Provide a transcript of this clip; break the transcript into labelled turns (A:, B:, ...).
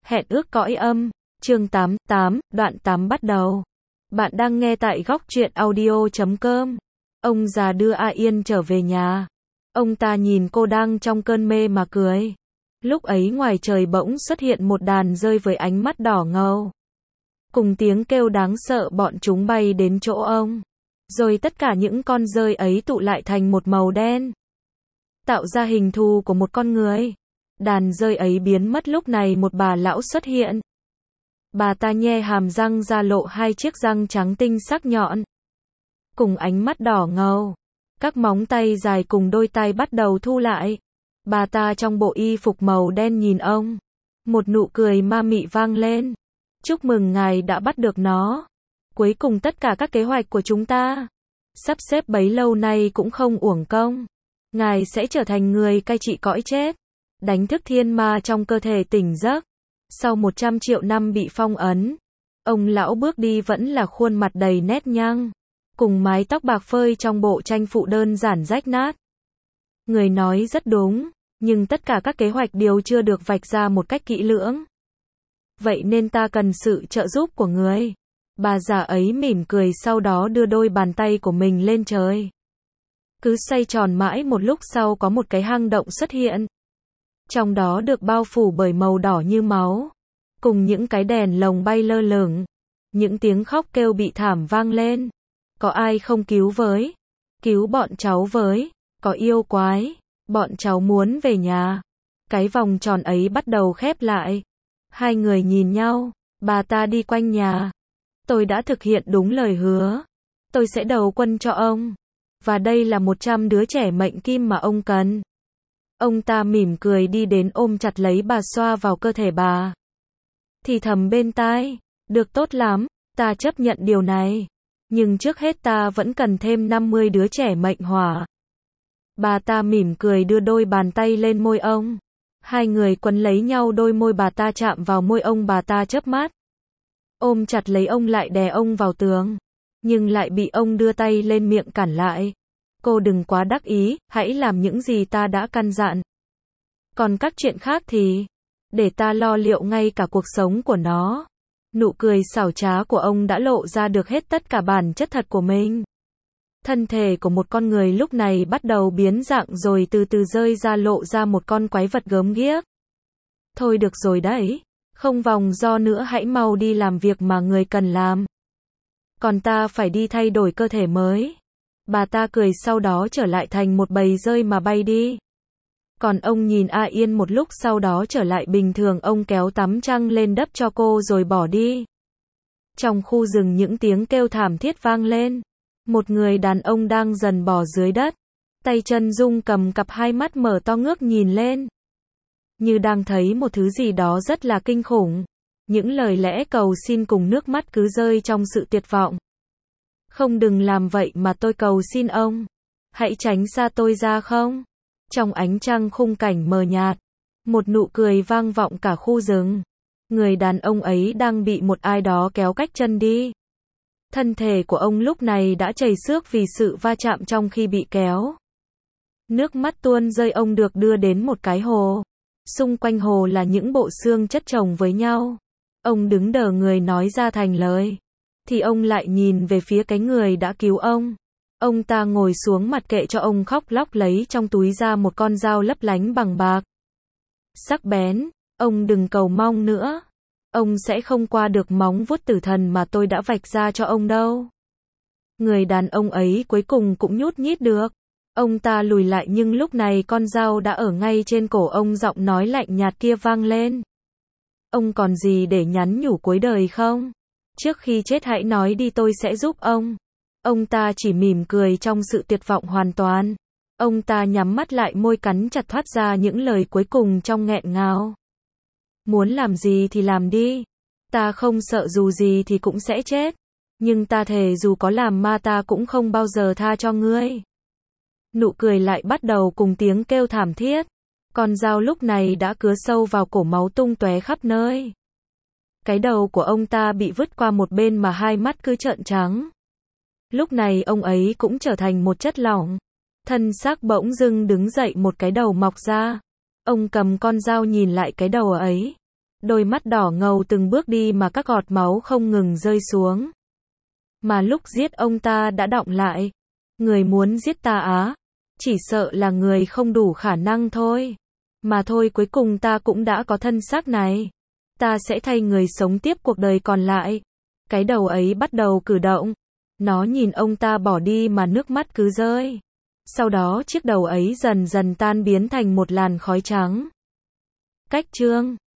A: Hẹn ước cõi âm, chương 88, đoạn 8 bắt đầu. Bạn đang nghe tại góc truyện audio.com. Ông già đưa A Yên trở về nhà. Ông ta nhìn cô đang trong cơn mê mà cười. Lúc ấy ngoài trời bỗng xuất hiện một đàn dơi với ánh mắt đỏ ngầu. Cùng tiếng kêu đáng sợ bọn chúng bay đến chỗ ông. Rồi tất cả những con dơi ấy tụ lại thành một màu đen. Tạo ra hình thù của một con người. Đàn dơi ấy biến mất lúc này một bà lão xuất hiện. Bà ta nhe hàm răng ra lộ hai chiếc răng trắng tinh sắc nhọn. Cùng ánh mắt đỏ ngầu. Các móng tay dài cùng đôi tay bắt đầu thu lại. Bà ta trong bộ y phục màu đen nhìn ông. Một nụ cười ma mị vang lên. Chúc mừng ngài đã bắt được nó. Cuối cùng tất cả các kế hoạch của chúng ta sắp xếp bấy lâu nay cũng không uổng công. Ngài sẽ trở thành người cai trị cõi chết. Đánh thức thiên ma trong cơ thể tỉnh giấc. Sau 100 triệu năm bị phong ấn, ông lão bước đi vẫn là khuôn mặt đầy nét nhang, cùng mái tóc bạc phơi trong bộ tranh phụ đơn giản rách nát. Người nói rất đúng, nhưng tất cả các kế hoạch đều chưa được vạch ra một cách kỹ lưỡng. Vậy nên ta cần sự trợ giúp của người. Bà già ấy mỉm cười sau đó đưa đôi bàn tay của mình lên trời. Cứ xoay tròn mãi một lúc sau có một cái hang động xuất hiện. Trong đó được bao phủ bởi màu đỏ như máu. Cùng những cái đèn lồng bay lơ lửng. Những tiếng khóc kêu bị thảm vang lên. Có ai không cứu với? Cứu bọn cháu với. Có yêu quái. Bọn cháu muốn về nhà. Cái vòng tròn ấy bắt đầu khép lại. Hai người nhìn nhau. Bà ta đi quanh nhà. Tôi đã thực hiện đúng lời hứa. Tôi sẽ đầu quân cho ông. Và đây là 100 đứa trẻ mệnh kim mà ông cần. Ông ta mỉm cười đi đến ôm chặt lấy bà xoa vào cơ thể bà. Thì thầm bên tai. Được tốt lắm, ta chấp nhận điều này. Nhưng trước hết ta vẫn cần thêm 50 đứa trẻ mệnh hỏa. Bà ta mỉm cười đưa đôi bàn tay lên môi ông. Hai người quấn lấy nhau đôi môi bà ta chạm vào môi ông bà ta chớp mắt. Ôm chặt lấy ông lại đè ông vào tường. Nhưng lại bị ông đưa tay lên miệng cản lại. Cô đừng quá đắc ý, hãy làm những gì ta đã căn dặn. Còn các chuyện khác thì, để ta lo liệu ngay cả cuộc sống của nó. Nụ cười xảo trá của ông đã lộ ra được hết tất cả bản chất thật của mình. Thân thể của một con người lúc này bắt đầu biến dạng rồi từ từ rơi ra lộ ra một con quái vật gớm ghiếc. Thôi được rồi đấy, không vòng vo nữa, hãy mau đi làm việc mà người cần làm. Còn ta phải đi thay đổi cơ thể mới. Bà ta cười sau đó trở lại thành một bầy dơi mà bay đi. Còn ông nhìn A Yên một lúc sau đó trở lại bình thường, ông kéo tấm chăn lên đắp cho cô rồi bỏ đi. Trong khu rừng những tiếng kêu thảm thiết vang lên. Một người đàn ông đang dần bò dưới đất. Tay chân rung cầm cặp, hai mắt mở to ngước nhìn lên. Như đang thấy một thứ gì đó rất là kinh khủng. Những lời lẽ cầu xin cùng nước mắt cứ rơi trong sự tuyệt vọng. Không, đừng làm vậy mà tôi cầu xin ông. Hãy tránh xa tôi ra không? Trong ánh trăng khung cảnh mờ nhạt. Một nụ cười vang vọng cả khu rừng. Người đàn ông ấy đang bị một ai đó kéo cách chân đi. Thân thể của ông lúc này đã chảy xước vì sự va chạm trong khi bị kéo. Nước mắt tuôn rơi, ông được đưa đến một cái hồ. Xung quanh hồ là những bộ xương chất chồng với nhau. Ông đứng đờ người nói ra thành lời. Thì ông lại nhìn về phía cái người đã cứu ông. Ông ta ngồi xuống mặt kệ cho ông khóc lóc lấy trong túi ra một con dao lấp lánh bằng bạc. Sắc bén, ông đừng cầu mong nữa. Ông sẽ không qua được móng vuốt tử thần mà tôi đã vạch ra cho ông đâu. Người đàn ông ấy cuối cùng cũng nhút nhít được. Ông ta lùi lại nhưng lúc này con dao đã ở ngay trên cổ ông, giọng nói lạnh nhạt kia vang lên. Ông còn gì để nhắn nhủ cuối đời không? Trước khi chết hãy nói đi, tôi sẽ giúp ông. Ông ta chỉ mỉm cười trong sự tuyệt vọng hoàn toàn. Ông ta nhắm mắt lại, môi cắn chặt thoát ra những lời cuối cùng trong nghẹn ngào. Muốn làm gì thì làm đi. Ta không sợ, dù gì thì cũng sẽ chết. Nhưng ta thề dù có làm ma ta cũng không bao giờ tha cho ngươi. Nụ cười lại bắt đầu cùng tiếng kêu thảm thiết. Con dao lúc này đã cứa sâu vào cổ, máu tung tóe khắp nơi. Cái đầu của ông ta bị vứt qua một bên mà hai mắt cứ trợn trắng. Lúc này ông ấy cũng trở thành một chất lỏng. Thân xác bỗng dưng đứng dậy, một cái đầu mọc ra. Ông cầm con dao nhìn lại cái đầu ấy. Đôi mắt đỏ ngầu từng bước đi mà các giọt máu không ngừng rơi xuống. Mà lúc giết ông ta đã đọng lại. Người muốn giết ta á? Chỉ sợ là người không đủ khả năng thôi. Mà thôi, cuối cùng ta cũng đã có thân xác này. Ta sẽ thay người sống tiếp cuộc đời còn lại. Cái đầu ấy bắt đầu cử động. Nó nhìn ông ta bỏ đi mà nước mắt cứ rơi. Sau đó chiếc đầu ấy dần dần tan biến thành một làn khói trắng. Cách chương